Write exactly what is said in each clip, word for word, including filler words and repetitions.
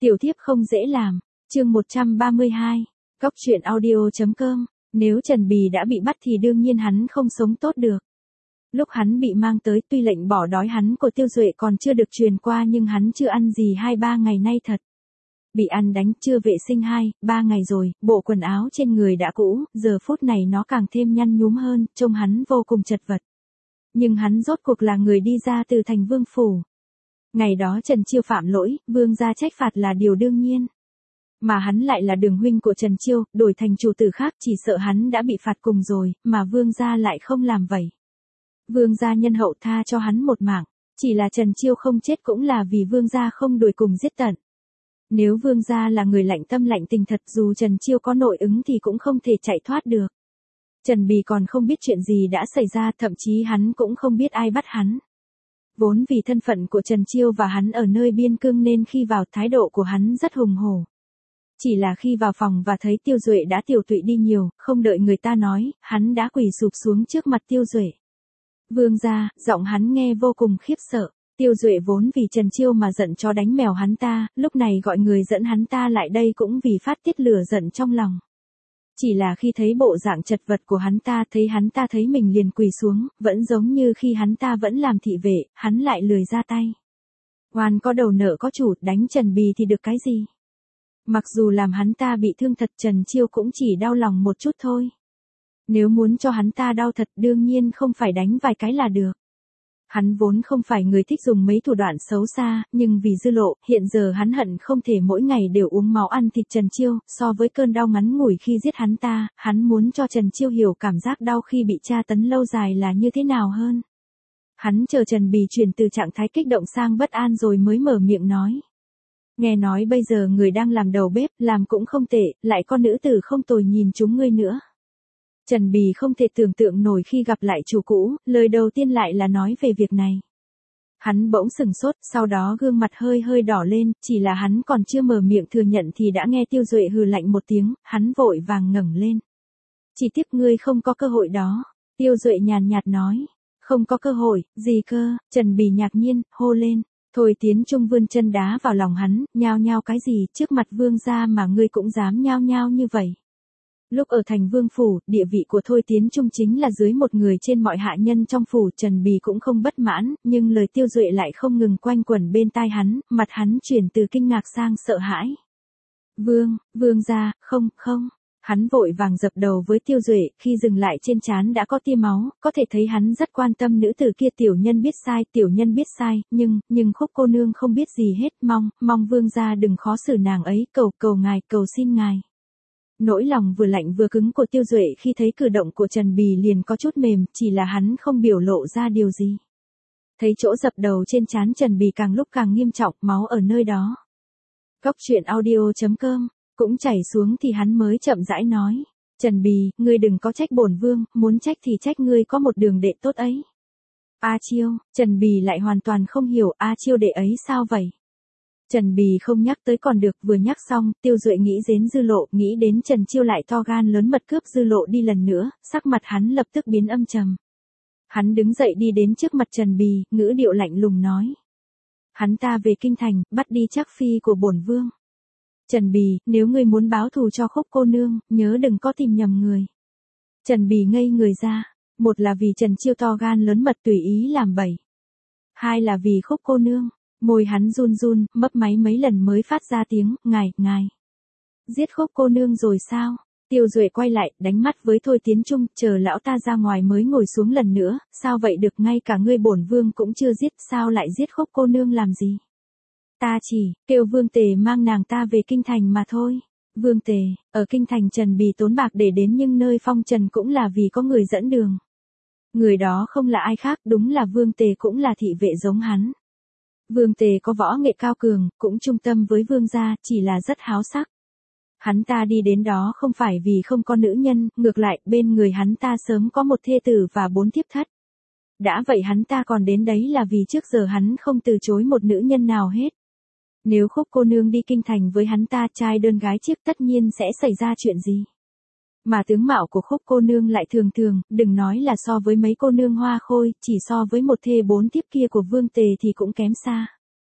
Tiểu thiếp không dễ làm. Chương một trăm ba mươi hai. Góc truyện audio chấm com. Nếu Trần Bì đã bị bắt thì đương nhiên hắn không sống tốt được. Lúc hắn bị mang tới, tuy lệnh bỏ đói hắn của Tiêu Duệ còn chưa được truyền qua nhưng hắn chưa ăn gì hai ba ngày nay thật. Bị ăn đánh chưa vệ sinh hai, ba ngày rồi, bộ quần áo trên người đã cũ, giờ phút này nó càng thêm nhăn nhúm hơn, trông hắn vô cùng chật vật. Nhưng hắn rốt cuộc là người đi ra từ thành vương phủ. Ngày đó Trần Chiêu phạm lỗi, vương gia trách phạt là điều đương nhiên. Mà hắn lại là đường huynh của Trần Chiêu, đổi thành chủ tử khác chỉ sợ hắn đã bị phạt cùng rồi, mà vương gia lại không làm vậy. Vương gia nhân hậu tha cho hắn một mạng, chỉ là Trần Chiêu không chết cũng là vì vương gia không đuổi cùng giết tận. Nếu vương gia là người lạnh tâm lạnh tình thật, dù Trần Chiêu có nội ứng thì cũng không thể chạy thoát được. Trần Bì còn không biết chuyện gì đã xảy ra, thậm chí hắn cũng không biết ai bắt hắn. Vốn vì thân phận của Trần Chiêu và hắn ở nơi biên cương nên khi vào thái độ của hắn rất hùng hổ. Chỉ là khi vào phòng và thấy Tiêu Duệ đã tiểu tụy đi nhiều, không đợi người ta nói, hắn đã quỳ sụp xuống trước mặt Tiêu Duệ. Vương gia, giọng hắn nghe vô cùng khiếp sợ. Tiêu Duệ vốn vì Trần Chiêu mà giận chó đánh mèo hắn ta, lúc này gọi người dẫn hắn ta lại đây cũng vì phát tiết lửa giận trong lòng. Chỉ là khi thấy bộ dạng chật vật của hắn ta, thấy hắn ta thấy mình liền quỳ xuống, vẫn giống như khi hắn ta vẫn làm thị vệ, hắn lại lười ra tay. Oan có đầu nợ có chủ, đánh Trần Bì thì được cái gì? Mặc dù làm hắn ta bị thương thật, Trần Chiêu cũng chỉ đau lòng một chút thôi. Nếu muốn cho hắn ta đau thật đương nhiên không phải đánh vài cái là được. Hắn vốn không phải người thích dùng mấy thủ đoạn xấu xa, nhưng vì dư lộ, hiện giờ hắn hận không thể mỗi ngày đều uống máu ăn thịt Trần Chiêu, so với cơn đau ngắn ngủi khi giết hắn ta, hắn muốn cho Trần Chiêu hiểu cảm giác đau khi bị tra tấn lâu dài là như thế nào hơn. Hắn chờ Trần Bì chuyển từ trạng thái kích động sang bất an rồi mới mở miệng nói. Nghe nói bây giờ người đang làm đầu bếp, làm cũng không tệ, lại con nữ tử không tồi nhìn chúng ngươi nữa. Trần Bì không thể tưởng tượng nổi khi gặp lại chủ cũ, lời đầu tiên lại là nói về việc này. Hắn bỗng sừng sốt, sau đó gương mặt hơi hơi đỏ lên, chỉ là hắn còn chưa mở miệng thừa nhận thì đã nghe Tiêu Duệ hừ lạnh một tiếng, hắn vội vàng ngẩng lên. Chỉ tiếc ngươi không có cơ hội đó. Tiêu Duệ nhàn nhạt nói. Không có cơ hội, gì cơ? Trần Bì ngạc nhiên, hô lên. Thôi Tiến Trung vươn chân đá vào lòng hắn, nhao nhao cái gì, trước mặt vương gia mà ngươi cũng dám nhao nhao như vậy. Lúc ở thành vương phủ, địa vị của Thôi Tiến Trung chính là dưới một người trên mọi hạ nhân trong phủ, Trần Bì cũng không bất mãn, nhưng lời Tiêu Duệ lại không ngừng quanh quẩn bên tai hắn, mặt hắn chuyển từ kinh ngạc sang sợ hãi. Vương, vương gia, không, không. Hắn vội vàng dập đầu với Tiêu Duệ, khi dừng lại trên trán đã có tia máu, có thể thấy hắn rất quan tâm nữ tử kia. Tiểu nhân biết sai, tiểu nhân biết sai, nhưng, nhưng Khúc cô nương không biết gì hết, mong, mong vương gia đừng khó xử nàng ấy, cầu, cầu ngài, cầu xin ngài. Nỗi lòng vừa lạnh vừa cứng của Tiêu Duệ khi thấy cử động của Trần Bì liền có chút mềm, chỉ là hắn không biểu lộ ra điều gì. Thấy chỗ dập đầu trên trán Trần Bì càng lúc càng nghiêm trọng, máu ở nơi đó. Góc truyện audio chấm com. Cũng chảy xuống thì hắn mới chậm rãi nói. Trần Bì, ngươi đừng có trách bổn vương, muốn trách thì trách ngươi có một đường đệ tốt ấy. A Chiêu, Trần Bì lại hoàn toàn không hiểu A Chiêu đệ ấy sao vậy. Trần Bì không nhắc tới còn được, vừa nhắc xong, Tiêu Duệ nghĩ đến dư lộ, nghĩ đến Trần Chiêu lại to gan lớn mật cướp dư lộ đi lần nữa, sắc mặt hắn lập tức biến âm trầm. Hắn đứng dậy đi đến trước mặt Trần Bì, ngữ điệu lạnh lùng nói. Hắn ta về kinh thành, bắt đi Trác phi của bổn vương. Trần Bì, nếu ngươi muốn báo thù cho Khúc cô nương, nhớ đừng có tìm nhầm người. Trần Bì ngây người ra, một là vì Trần Chiêu to gan lớn mật tùy ý làm bậy. Hai là vì Khúc cô nương, môi hắn run run, mấp máy mấy lần mới phát ra tiếng, ngài, ngài. Giết Khúc cô nương rồi sao? Tiêu Duệ quay lại, đánh mắt với Thôi Tiến Trung, chờ lão ta ra ngoài mới ngồi xuống lần nữa, sao vậy được, ngay cả ngươi bổn vương cũng chưa giết, sao lại giết Khúc cô nương làm gì? Ta chỉ, kêu Vương Tề mang nàng ta về kinh thành mà thôi. Vương Tề, ở kinh thành Trần Bì tốn bạc để đến nhưng nơi phong trần cũng là vì có người dẫn đường. Người đó không là ai khác, đúng là Vương Tề, cũng là thị vệ giống hắn. Vương Tề có võ nghệ cao cường, cũng trung tâm với vương gia, chỉ là rất háo sắc. Hắn ta đi đến đó không phải vì không có nữ nhân, ngược lại, bên người hắn ta sớm có một thê tử và bốn thiếp thất. Đã vậy hắn ta còn đến đấy là vì trước giờ hắn không từ chối một nữ nhân nào hết. Nếu Khúc cô nương đi kinh thành với hắn ta, trai đơn gái chiếc, tất nhiên sẽ xảy ra chuyện gì. Mà tướng mạo của Khúc cô nương lại thường thường, đừng nói là so với mấy cô nương hoa khôi, chỉ so với một thê bốn thiếp kia của Vương Tề thì cũng kém xa.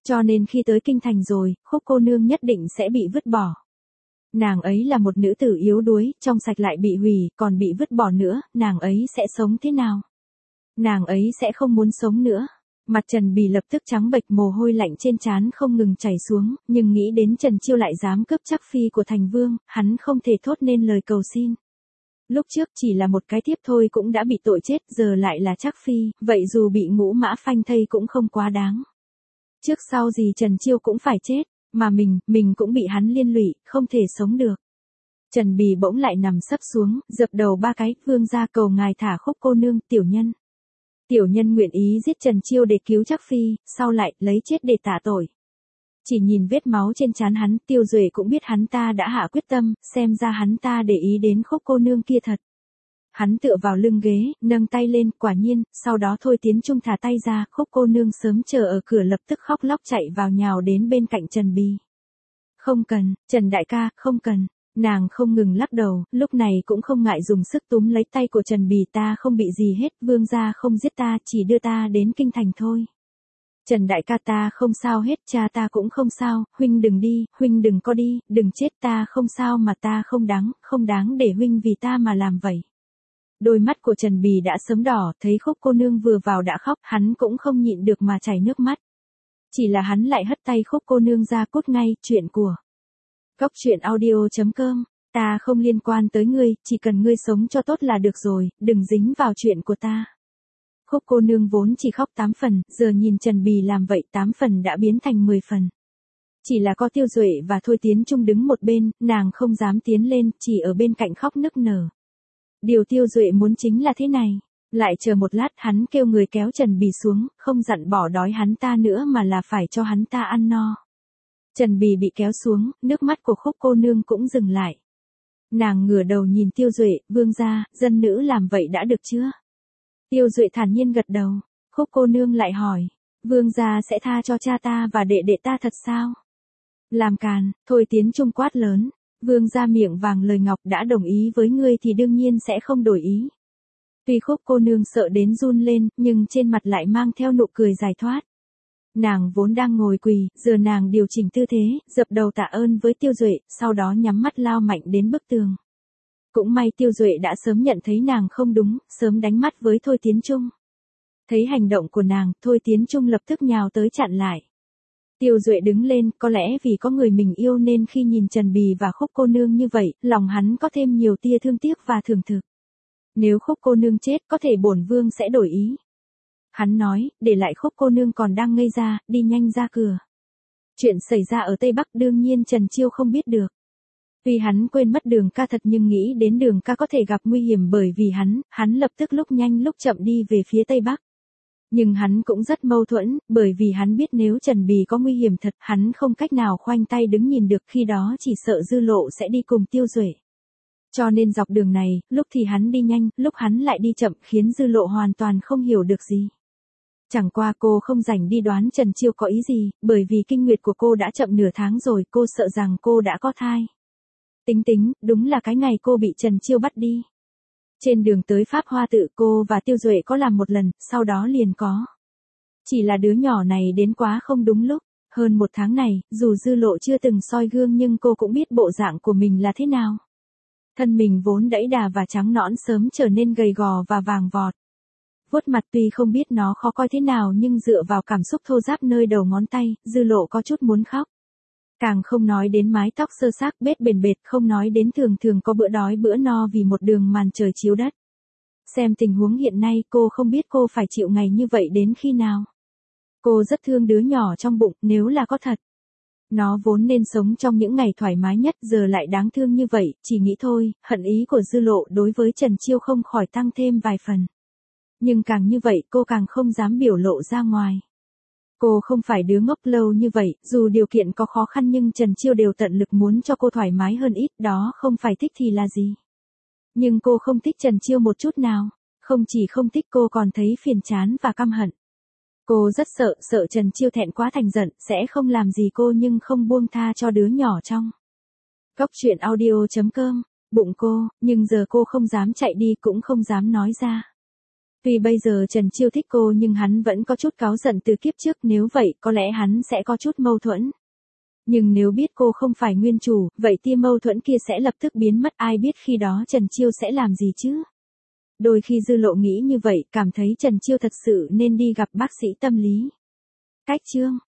Cho nên khi tới kinh thành rồi, Khúc cô nương nhất định sẽ bị vứt bỏ. Nàng ấy là một nữ tử yếu đuối, trong sạch lại bị hủy, còn bị vứt bỏ nữa, nàng ấy sẽ sống thế nào? Nàng ấy sẽ không muốn sống nữa. Mặt Trần Bì lập tức trắng bệch, mồ hôi lạnh trên trán không ngừng chảy xuống, nhưng nghĩ đến Trần Chiêu lại dám cướp Trác phi của thành vương, hắn không thể thốt nên lời cầu xin. Lúc trước chỉ là một cái thiếp thôi cũng đã bị tội chết, giờ lại là Trác phi, vậy dù bị ngũ mã phanh thây cũng không quá đáng. Trước sau gì Trần Chiêu cũng phải chết, mà mình, mình cũng bị hắn liên lụy, không thể sống được. Trần Bì bỗng lại nằm sấp xuống, dập đầu ba cái, vương gia cầu ngài thả Khúc cô nương, tiểu nhân. Tiểu nhân nguyện ý giết Trần Chiêu để cứu Trác phi, sau lại lấy chết để tạ tội. Chỉ nhìn vết máu trên trán hắn, Tiêu Duệ cũng biết hắn ta đã hạ quyết tâm, xem ra hắn ta để ý đến Khúc cô nương kia thật. Hắn tựa vào lưng ghế, nâng tay lên, quả nhiên, sau đó Thôi Tiến Trung thả tay ra, Khúc cô nương sớm chờ ở cửa lập tức khóc lóc chạy vào nhào đến bên cạnh Trần Bì. Không cần, Trần đại ca, không cần. Nàng không ngừng lắc đầu, lúc này cũng không ngại dùng sức túm lấy tay của Trần Bì, ta không bị gì hết, vương gia không giết ta, chỉ đưa ta đến kinh thành thôi. Trần đại ca ta không sao hết, cha ta cũng không sao, huynh đừng đi, huynh đừng có đi, đừng chết, ta không sao mà ta không đáng, không đáng để huynh vì ta mà làm vậy. Đôi mắt của Trần Bì đã sớm đỏ, thấy Khúc cô nương vừa vào đã khóc, hắn cũng không nhịn được mà chảy nước mắt. Chỉ là hắn lại hất tay Khúc cô nương ra, cút ngay, chuyện của Cốc truyện audio chấm com, ta không liên quan tới ngươi, chỉ cần ngươi sống cho tốt là được rồi, đừng dính vào chuyện của ta. Khúc cô nương vốn chỉ khóc tám phần, giờ nhìn Trần Bì làm vậy tám phần đã biến thành mười phần. Chỉ là có Tiêu Duệ và Thôi Tiến Trung đứng một bên, nàng không dám tiến lên, chỉ ở bên cạnh khóc nức nở. Điều Tiêu Duệ muốn chính là thế này. Lại chờ một lát, hắn kêu người kéo Trần Bì xuống, không dặn bỏ đói hắn ta nữa mà là phải cho hắn ta ăn no. Trần Bì bị kéo xuống, nước mắt của Khúc cô nương cũng dừng lại. Nàng ngửa đầu nhìn Tiêu Duệ, vương gia, dân nữ làm vậy đã được chưa? Tiêu Duệ thản nhiên gật đầu. Khúc cô nương lại hỏi, vương gia sẽ tha cho cha ta và đệ đệ ta thật sao? Làm càn, Thôi Tiến Trung quát lớn. Vương gia miệng vàng lời ngọc, đã đồng ý với ngươi thì đương nhiên sẽ không đổi ý. Tuy Khúc cô nương sợ đến run lên, nhưng trên mặt lại mang theo nụ cười giải thoát. Nàng vốn đang ngồi quỳ, giờ nàng điều chỉnh tư thế, dập đầu tạ ơn với Tiêu Duệ, sau đó nhắm mắt lao mạnh đến bức tường. Cũng may Tiêu Duệ đã sớm nhận thấy nàng không đúng, sớm đánh mắt với Thôi Tiến Trung. Thấy hành động của nàng, Thôi Tiến Trung lập tức nhào tới chặn lại. Tiêu Duệ đứng lên, có lẽ vì có người mình yêu nên khi nhìn Trần Bì và Khúc cô nương như vậy, lòng hắn có thêm nhiều tia thương tiếc và thưởng thực. Nếu Khúc cô nương chết, có thể bổn vương sẽ đổi ý. Hắn nói, để lại Khúc cô nương còn đang ngây ra, đi nhanh ra cửa. Chuyện xảy ra ở Tây Bắc đương nhiên Trần Chiêu không biết được. Tuy hắn quên mất Đường Ca thật nhưng nghĩ đến Đường Ca có thể gặp nguy hiểm bởi vì hắn, hắn lập tức lúc nhanh lúc chậm đi về phía Tây Bắc. Nhưng hắn cũng rất mâu thuẫn, bởi vì hắn biết nếu Trần Bì có nguy hiểm thật, hắn không cách nào khoanh tay đứng nhìn được, khi đó chỉ sợ Dư Lộ sẽ đi cùng Tiêu Duệ. Cho nên dọc đường này, lúc thì hắn đi nhanh, lúc hắn lại đi chậm, khiến Dư Lộ hoàn toàn không hiểu được gì. Chẳng qua cô không rảnh đi đoán Trần Chiêu có ý gì, bởi vì kinh nguyệt của cô đã chậm nửa tháng rồi, cô sợ rằng cô đã có thai. Tính tính, đúng là cái ngày cô bị Trần Chiêu bắt đi. Trên đường tới Pháp Hoa Tự, cô và Tiêu Duệ có làm một lần, sau đó liền có. Chỉ là đứa nhỏ này đến quá không đúng lúc. Hơn một tháng này, dù Dư Lộ chưa từng soi gương nhưng cô cũng biết bộ dạng của mình là thế nào. Thân mình vốn đẫy đà và trắng nõn sớm trở nên gầy gò và vàng vọt. Vuốt mặt tuy không biết nó khó coi thế nào nhưng dựa vào cảm xúc thô ráp nơi đầu ngón tay, Dư Lộ có chút muốn khóc. Càng không nói đến mái tóc sơ xác bết bền bệt, không nói đến thường thường có bữa đói bữa no vì một đường màn trời chiếu đất. Xem tình huống hiện nay, cô không biết cô phải chịu ngày như vậy đến khi nào. Cô rất thương đứa nhỏ trong bụng, nếu là có thật. Nó vốn nên sống trong những ngày thoải mái nhất, giờ lại đáng thương như vậy, chỉ nghĩ thôi, hận ý của Dư Lộ đối với Trần Chiêu không khỏi tăng thêm vài phần. Nhưng càng như vậy, cô càng không dám biểu lộ ra ngoài. Cô không phải đứa ngốc lâu như vậy, dù điều kiện có khó khăn nhưng Trần Chiêu đều tận lực muốn cho cô thoải mái hơn ít, đó không phải thích thì là gì. Nhưng cô không thích Trần Chiêu một chút nào, không chỉ không thích cô còn thấy phiền chán và căm hận. Cô rất sợ, sợ Trần Chiêu thẹn quá thành giận, sẽ không làm gì cô nhưng không buông tha cho đứa nhỏ trong. Cốc truyện audio chấm com, bụng cô, nhưng giờ cô không dám chạy đi cũng không dám nói ra. Tuy bây giờ Trần Chiêu thích cô nhưng hắn vẫn có chút cáu giận từ kiếp trước, nếu vậy có lẽ hắn sẽ có chút mâu thuẫn. Nhưng nếu biết cô không phải nguyên chủ, vậy tia mâu thuẫn kia sẽ lập tức biến mất, ai biết khi đó Trần Chiêu sẽ làm gì chứ? Đôi khi Dư Lộ nghĩ như vậy, cảm thấy Trần Chiêu thật sự nên đi gặp bác sĩ tâm lý. Cách chương